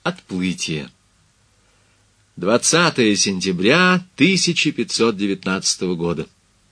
Отплытие. 20 сентября 1519 года.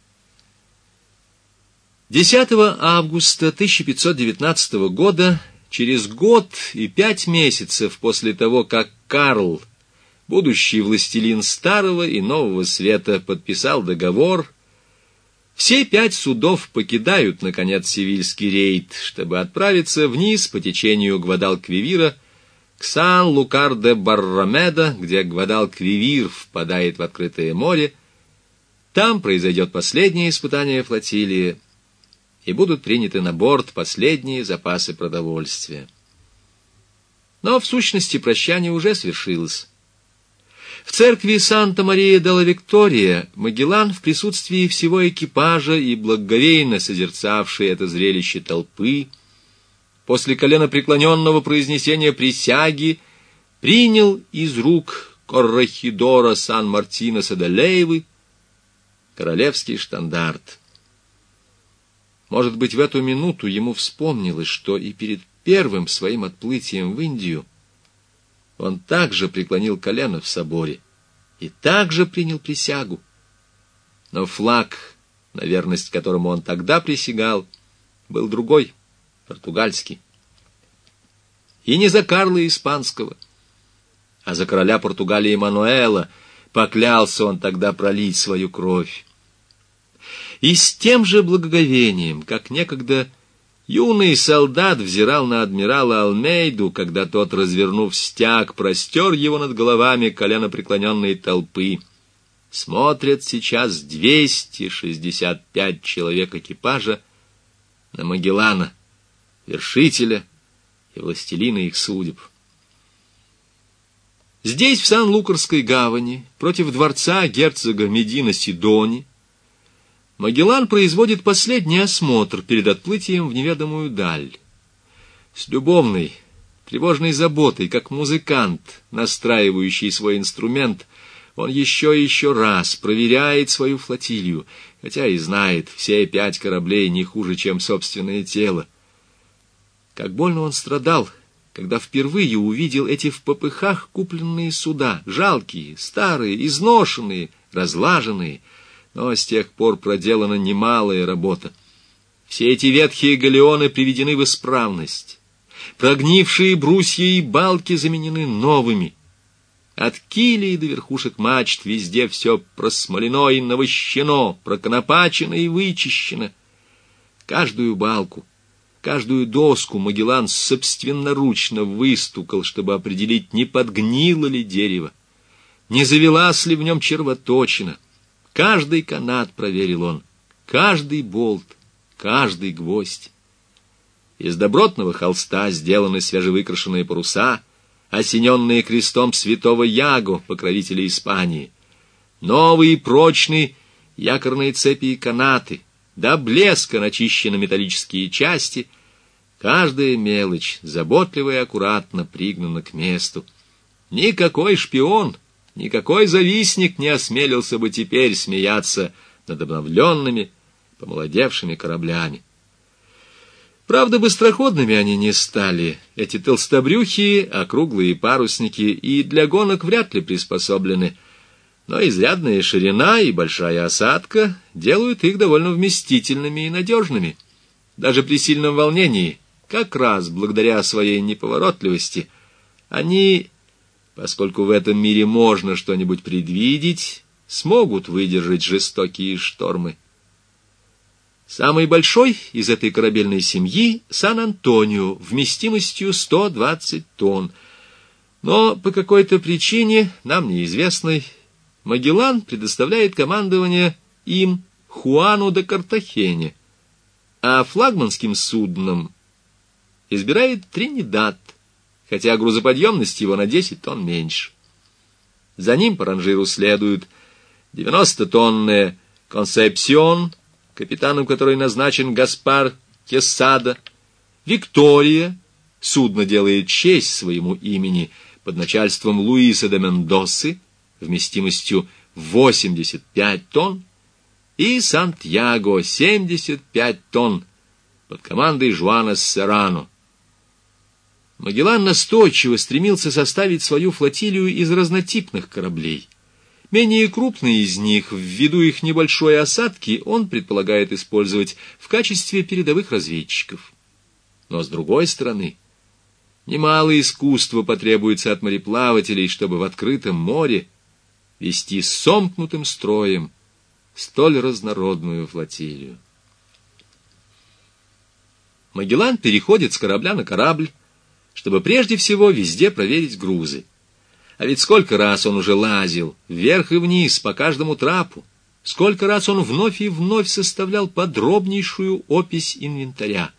10 августа 1519 года, через год и 5 месяцев после того, как Карл, будущий властелин Старого и Нового Света, подписал договор, все 5 судов покидают, наконец, Севильский рейд, чтобы отправиться вниз по течению Гвадалквивира к Сан-Лукар-де-Баррамеда, где Гвадалквивир впадает в открытое море. Там произойдет последнее испытание флотилии, и будут приняты на борт последние запасы продовольствия. Но в сущности прощание уже свершилось. В церкви Санта-Мария-де-ла-Виктория Магеллан в присутствии всего экипажа и благоговейно созерцавший это зрелище толпы, после коленопреклоненного произнесения присяги, принял из рук коррехидора Сан-Мартинеса де Лейвы королевский штандарт. Может быть, в эту минуту ему вспомнилось, что и перед первым своим отплытием в Индию он также преклонил колено в соборе и также принял присягу. Но флаг, на верность которому он тогда присягал, был другой, португальский. И не за Карла Испанского, а за короля Португалии Мануэла поклялся он тогда пролить свою кровь. И с тем же благоговением, как некогда юный солдат взирал на адмирала Алмейду, когда тот, развернув стяг, простер его над головами коленопреклоненной толпы, смотрят сейчас 265 человек экипажа на Магеллана, вершителя и властелина их судеб. Здесь, в Сан-Лукарской гавани, против дворца герцога Медина Сидони, Магеллан производит последний осмотр перед отплытием в неведомую даль. С любовной, тревожной заботой, как музыкант, настраивающий свой инструмент, он еще и еще раз проверяет свою флотилию, хотя и знает, все 5 кораблей не хуже, чем собственное тело. Как больно он страдал, когда впервые увидел эти в попыхах купленные суда, жалкие, старые, изношенные, разлаженные. Но с тех пор проделана немалая работа. Все эти ветхие галеоны приведены в исправность. Прогнившие брусья и балки заменены новыми. От килей до верхушек мачт везде все просмолено и навощено, проконопачено и вычищено. Каждую балку, каждую доску Магеллан собственноручно выстукал, чтобы определить, не подгнило ли дерево, не завелась ли в нем червоточина. Каждый канат проверил он, каждый болт, каждый гвоздь. Из добротного холста сделаны свежевыкрашенные паруса, осененные крестом святого Яго, покровителя Испании. Новые прочные якорные цепи и канаты, до блеска начищены металлические части. Каждая мелочь заботливо и аккуратно пригнана к месту. Никакой шпион, никакой завистник не осмелился бы теперь смеяться над обновленными, помолодевшими кораблями. Правда, быстроходными они не стали, эти толстобрюхие, округлые парусники, и для гонок вряд ли приспособлены, но изрядная ширина и большая осадка делают их довольно вместительными и надежными. Даже при сильном волнении, как раз благодаря своей неповоротливости, они, поскольку в этом мире можно что-нибудь предвидеть, смогут выдержать жестокие штормы. Самый большой из этой корабельной семьи — Сан-Антонио, вместимостью 120 тонн. Но по какой-то причине, нам неизвестной, Магеллан предоставляет командование им Хуану де Картахене, а флагманским судном избирает Тринидад, хотя грузоподъемность его на 10 тонн меньше. За ним по ранжиру следует 90-тонная «Консепсион», капитаном которой назначен Гаспар Кесада, «Виктория», судно делает честь своему имени, под начальством Луиса де Мендосы, вместимостью 85 тонн, и «Сантьяго», 75 тонн, под командой Жуана Серрано. Магеллан настойчиво стремился составить свою флотилию из разнотипных кораблей. Менее крупные из них, ввиду их небольшой осадки, он предполагает использовать в качестве передовых разведчиков. Но, с другой стороны, немало искусства потребуется от мореплавателей, чтобы в открытом море вести сомкнутым строем столь разнородную флотилию. Магеллан переходит с корабля на корабль, чтобы прежде всего везде проверить грузы. А ведь сколько раз он уже лазил вверх и вниз по каждому трапу, сколько раз он вновь и вновь составлял подробнейшую опись инвентаря.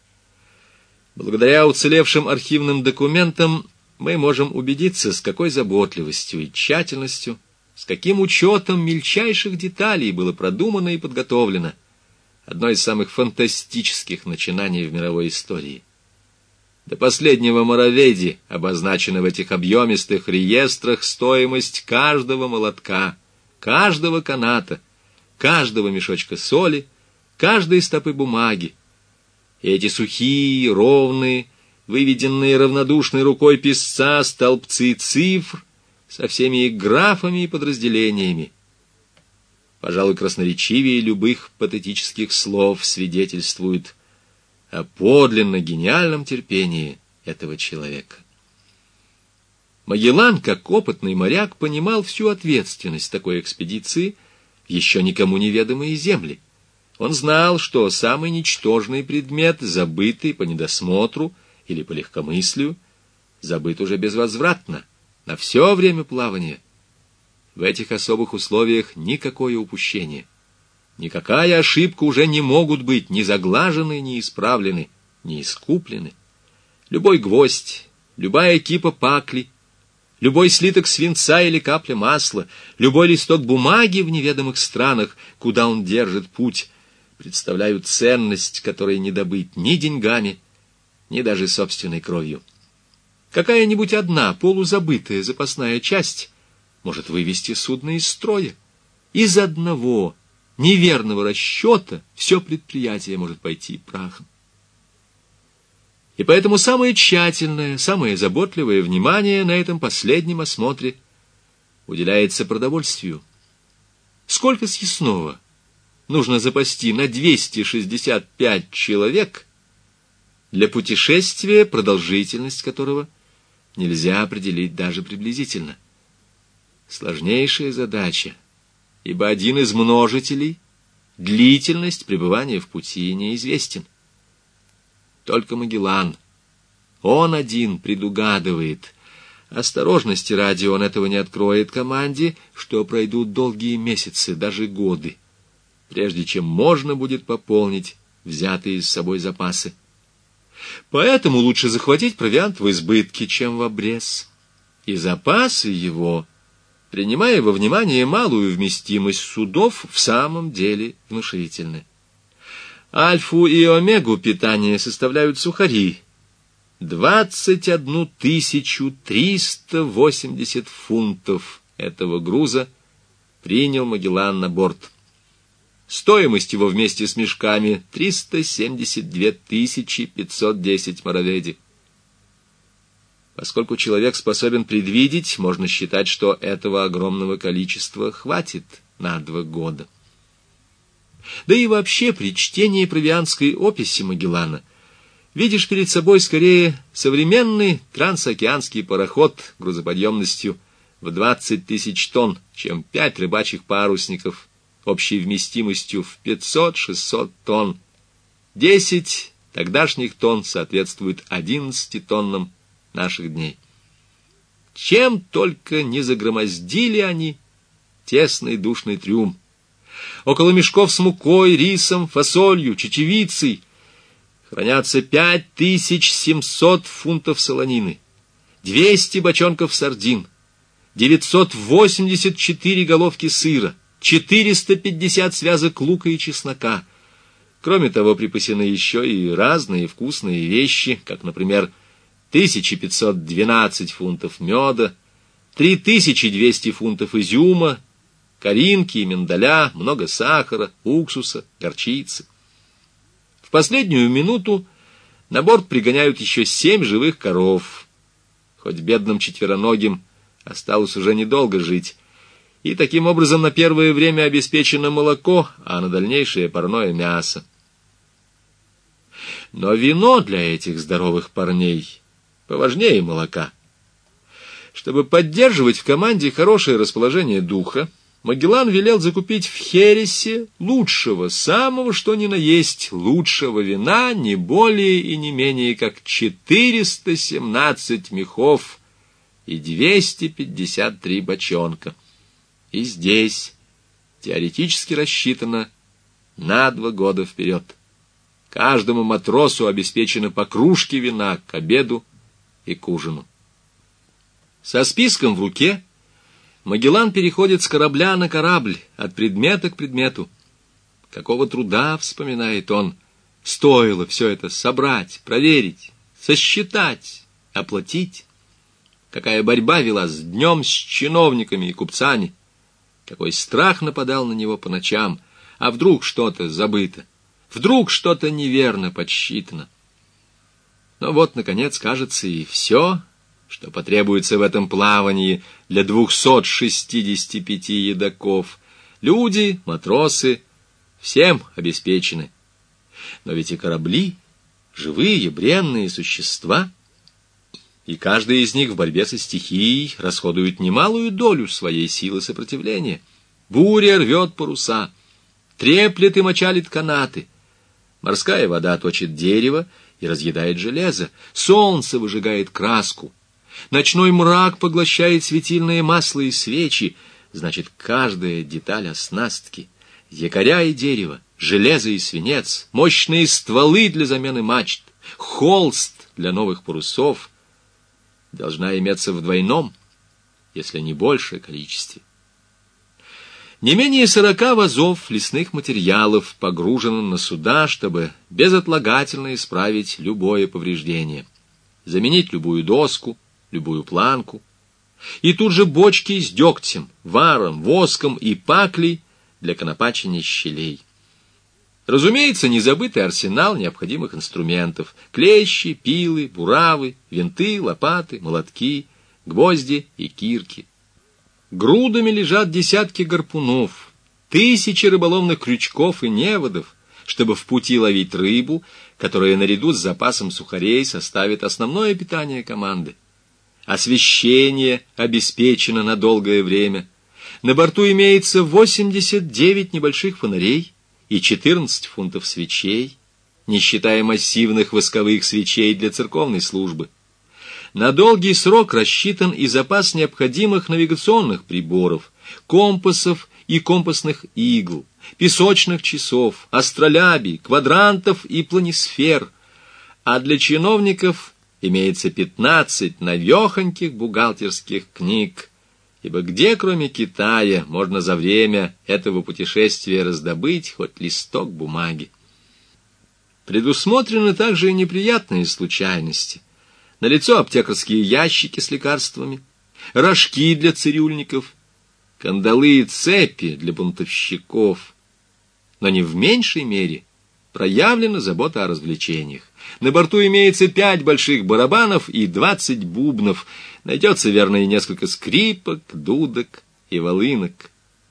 Благодаря уцелевшим архивным документам мы можем убедиться, с какой заботливостью и тщательностью, с каким учетом мельчайших деталей было продумано и подготовлено одно из самых фантастических начинаний в мировой истории. До последнего мороведи обозначена в этих объемистых реестрах стоимость каждого молотка, каждого каната, каждого мешочка соли, каждой стопы бумаги. И эти сухие, ровные, выведенные равнодушной рукой писца столбцы цифр со всеми их графами и подразделениями, пожалуй, красноречивее любых патетических слов, свидетельствуют о подлинно гениальном терпении этого человека. Магеллан, как опытный моряк, понимал всю ответственность такой экспедиции в еще никому неведомые земли. Он знал, что самый ничтожный предмет, забытый по недосмотру или по легкомыслию, забыт уже безвозвратно, на все время плавания. В этих особых условиях никакое упущение, никакая ошибка уже не могут быть ни заглажены, ни исправлены, ни искуплены. Любой гвоздь, любая кипа пакли, любой слиток свинца или капля масла, любой листок бумаги в неведомых странах, куда он держит путь, представляют ценность, которой не добыть ни деньгами, ни даже собственной кровью. Какая-нибудь одна полузабытая запасная часть может вывести судно из строя. Из одного неверного расчета все предприятие может пойти прахом. И поэтому самое тщательное, самое заботливое внимание на этом последнем осмотре уделяется продовольствию. Сколько съестного нужно запасти на 265 человек для путешествия, продолжительность которого нельзя определить даже приблизительно? Сложнейшая задача, ибо один из множителей длительность пребывания в пути неизвестен. Только Магеллан, он один предугадывает, осторожности ради он этого не откроет команде, что пройдут долгие месяцы, даже годы, прежде чем можно будет пополнить взятые с собой запасы. Поэтому лучше захватить провиант в избытке, чем в обрез. И запасы его, принимая во внимание малую вместимость судов, в самом деле внушительны. Альфу и омегу питания составляют сухари. 21 380 фунтов этого груза принял Магеллан на борт. Стоимость его вместе с мешками 372 510 мороведи. Поскольку человек способен предвидеть, можно считать, что этого огромного количества хватит на 2 года. Да и вообще при чтении провиантской описи Магеллана видишь перед собой скорее современный трансокеанский пароход грузоподъемностью в 20 000 тонн, чем 5 рыбачьих парусников общей вместимостью в 500-600 тонн. 10 тогдашних тонн соответствует 11 тоннам наших дней. Чем только не загромоздили они тесный душный трюм. Около мешков с мукой, рисом, фасолью, чечевицей хранятся 5700 фунтов солонины, 200 бочонков сардин, 984 головки сыра, 450 связок лука и чеснока. Кроме того, припасены еще и разные вкусные вещи, как, например, 1512 фунтов меда, 3200 фунтов изюма, коринки и миндаля, много сахара, уксуса, горчицы. В последнюю минуту На борт пригоняют еще 7 живых коров. Хоть бедным четвероногим осталось уже недолго жить. И таким образом на первое время обеспечено молоко, а на дальнейшее парное мясо. Но вино для этих здоровых парней поважнее молока. Чтобы поддерживать в команде хорошее расположение духа, Магеллан велел закупить в Хересе лучшего, самого что ни на есть, лучшего вина не более и не менее как 417 мехов и 253 бочонка. И здесь теоретически рассчитано на 2 года вперед. Каждому матросу обеспечено по кружке вина к обеду и к ужину. Со списком в руке Магеллан переходит с корабля на корабль, от предмета к предмету. Какого труда, вспоминает он, стоило все это собрать, проверить, сосчитать, оплатить. Какая борьба велась днем с чиновниками и купцами. Какой страх нападал на него по ночам. А вдруг что-то забыто? Вдруг что-то неверно подсчитано? Но вот, наконец, кажется, и все, что потребуется в этом плавании для 265 едоков. Люди, матросы, всем обеспечены. Но ведь и корабли — живые, бренные существа, и каждый из них в борьбе со стихией расходует немалую долю своей силы сопротивления. Буря рвет паруса, треплет и мочалит канаты. Морская вода точит дерево и разъедает железо. Солнце выжигает краску. Ночной мрак поглощает светильное масло и свечи. Значит, каждая деталь оснастки, якоря и дерево, железо и свинец, мощные стволы для замены мачт, холст для новых парусов должна иметься в двойном, если не большее количестве. Не менее 40 вазов лесных материалов погружено на суда, чтобы безотлагательно исправить любое повреждение, заменить любую доску, любую планку. И тут же бочки с дегтем, варом, воском и паклей для конопачения щелей. Разумеется, не забытый арсенал необходимых инструментов: клещи, пилы, буравы, винты, лопаты, молотки, гвозди и кирки. Грудами лежат десятки гарпунов, тысячи рыболовных крючков и неводов, чтобы в пути ловить рыбу, которая наряду с запасом сухарей составит основное питание команды. Освещение обеспечено на долгое время. На борту имеется 89 небольших фонарей и 14 фунтов свечей, не считая массивных восковых свечей для церковной службы. На долгий срок рассчитан и запас необходимых навигационных приборов, компасов и компасных игл, песочных часов, астролябий, квадрантов и планисфер, а для чиновников имеется 15 навехоньких бухгалтерских книг, ибо где, кроме Китая, можно за время этого путешествия раздобыть хоть листок бумаги? Предусмотрены также и неприятные случайности. Налицо аптекарские ящики с лекарствами, рожки для цирюльников, кандалы и цепи для бунтовщиков. Но не в меньшей мере проявлена забота о развлечениях. На борту имеется 5 больших барабанов и 20 бубнов. Найдется, верно, и несколько скрипок, дудок и волынок.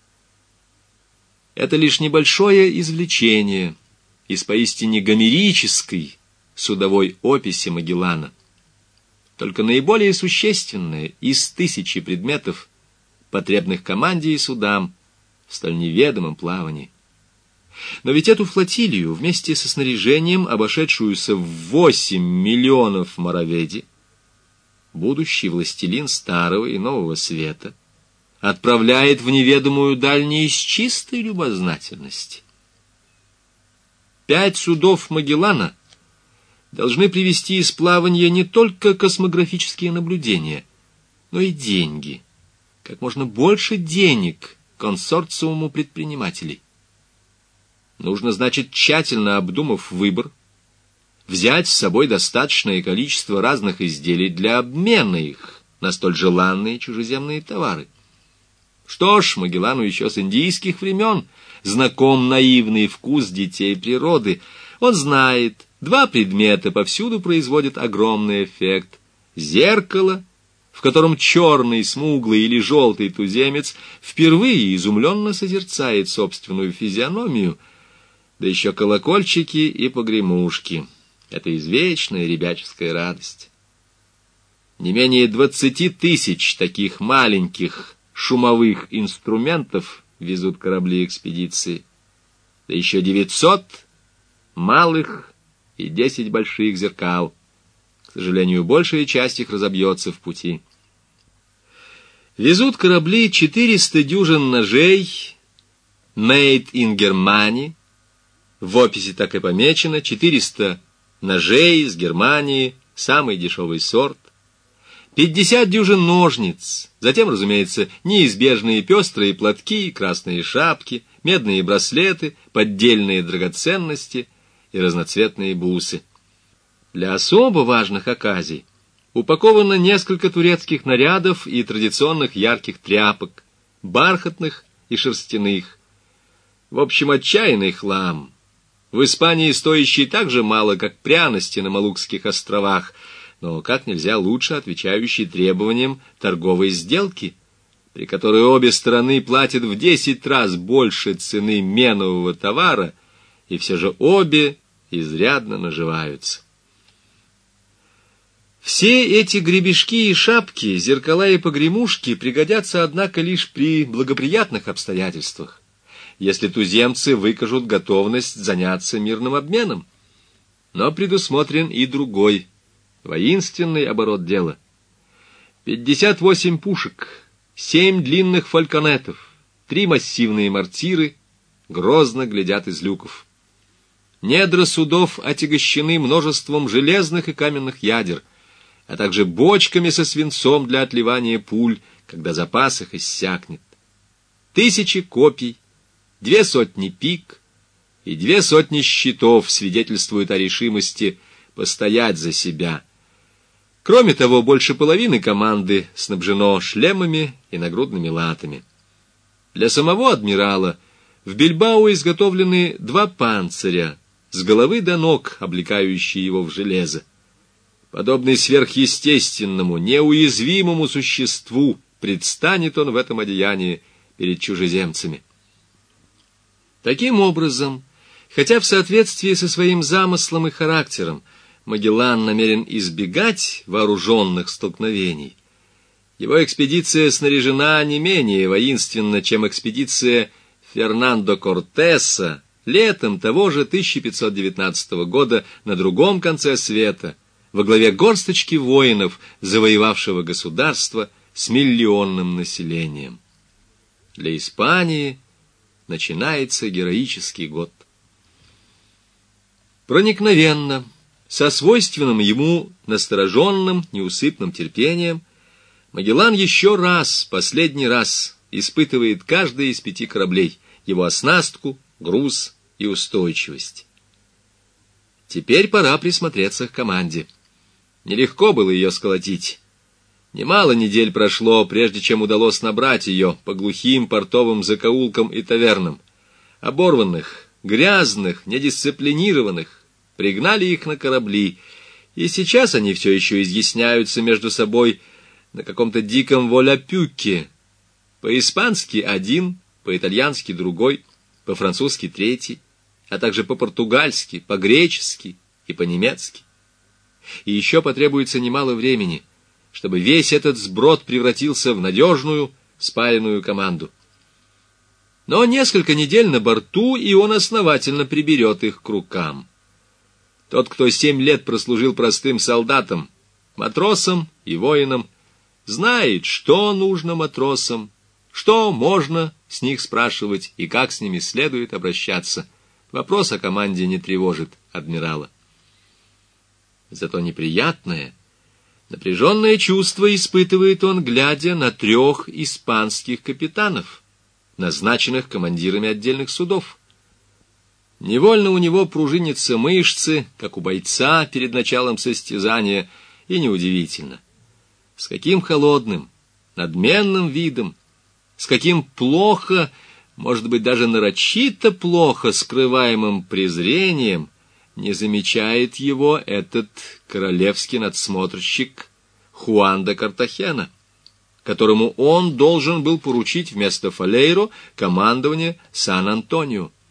Это лишь небольшое извлечение из поистине гомерической судовой описи Магеллана. Только наиболее существенное из 1000 предметов, потребных команде и судам в столь неведомом плавании. Но ведь эту флотилию, вместе со снаряжением, обошедшуюся в 8 миллионов мороведи, будущий властелин Старого и Нового Света отправляет в неведомую даль не из чистой любознательности. 5 судов Магеллана должны привести из плавания не только космографические наблюдения, но и деньги, как можно больше денег консорциуму предпринимателей. Нужно, значит, тщательно обдумав выбор, взять с собой достаточное количество разных изделий для обмена их на столь желанные чужеземные товары. Что ж, Магеллану еще с индийских времен знаком наивный вкус детей природы. Он знает, Два предмета повсюду производят огромный эффект. Зеркало, в котором черный, смуглый или желтый туземец впервые изумленно созерцает собственную физиономию, да еще колокольчики и погремушки. Это извечная ребяческая радость. Не менее 20 тысяч таких маленьких шумовых инструментов везут корабли экспедиции, да еще 900 малых и 10 больших зеркал. К сожалению, большая часть их разобьется в пути. Везут корабли 400 дюжин ножей «Made in Germany». В описи так и помечено: 400 ножей из Германии, самый дешевый сорт. 50 дюжин ножниц, затем, разумеется, неизбежные пестрые платки, красные шапки, медные браслеты, поддельные драгоценности и разноцветные бусы. Для особо важных оказий упаковано несколько турецких нарядов и традиционных ярких тряпок, бархатных и шерстяных. В общем, отчаянный хлам. В Испании стоящий так же мало, как пряности на Малукских островах, но как нельзя лучше отвечающий требованиям торговой сделки, при которой обе стороны платят в 10 раз больше цены менового товара, и все же обе изрядно наживаются. Все эти гребешки и шапки, зеркала и погремушки пригодятся, однако, лишь при благоприятных обстоятельствах, если туземцы выкажут готовность заняться мирным обменом. Но предусмотрен и другой, воинственный оборот дела. 58 пушек, 7 длинных фальконетов, 3 массивные мортиры грозно глядят из люков. Недра судов отягощены множеством железных и каменных ядер, а также бочками со свинцом для отливания пуль, когда запас их иссякнет. 1000 копий, 200 пик и 200 щитов свидетельствуют о решимости постоять за себя. Кроме того, больше половины команды снабжено шлемами и нагрудными латами. Для самого адмирала в Бильбао изготовлены 2 панциря, с головы до ног облекающие его в железо. Подобный сверхъестественному, неуязвимому существу предстанет он в этом одеянии перед чужеземцами. Таким образом, хотя в соответствии со своим замыслом и характером Магеллан намерен избегать вооруженных столкновений, его экспедиция снаряжена не менее воинственно, чем экспедиция Фернандо Кортеса летом того же 1519 года на другом конце света, во главе горсточки воинов, завоевавшего государство с миллионным населением. Для Испании начинается героический год. Проникновенно, со свойственным ему настороженным, неусыпным терпением, Магеллан еще раз, последний раз, испытывает каждый из 5 кораблей, его оснастку, груз и устойчивость. Теперь пора присмотреться к команде. Нелегко было ее сколотить. Немало недель прошло, прежде чем удалось набрать ее по глухим портовым закоулкам и тавернам. Оборванных, грязных, недисциплинированных пригнали их на корабли, и сейчас они все еще изъясняются между собой на каком-то диком воляпюке. По-испански один, по-итальянски другой, по-французски третий, а также по-португальски, по-гречески и по-немецки. И еще потребуется немало времени, чтобы весь этот сброд превратился в надежную, спаянную команду. Но несколько недель на борту, и он основательно приберет их к рукам. Тот, кто 7 лет прослужил простым солдатом, матросом и воином, знает, что нужно матросам, что можно с них спрашивать и как с ними следует обращаться. Вопрос о команде не тревожит адмирала. Зато неприятное, напряженное чувство испытывает он, глядя на 3 испанских капитанов, назначенных командирами отдельных судов. Невольно у него пружинятся мышцы, как у бойца перед началом состязания, и неудивительно. С каким холодным, надменным видом, с каким плохо, может быть, даже нарочито плохо скрываемым презрением не замечает его этот королевский надсмотрщик Хуан де Картахена, которому он должен был поручить вместо Фалейро командование Сан-Антонио.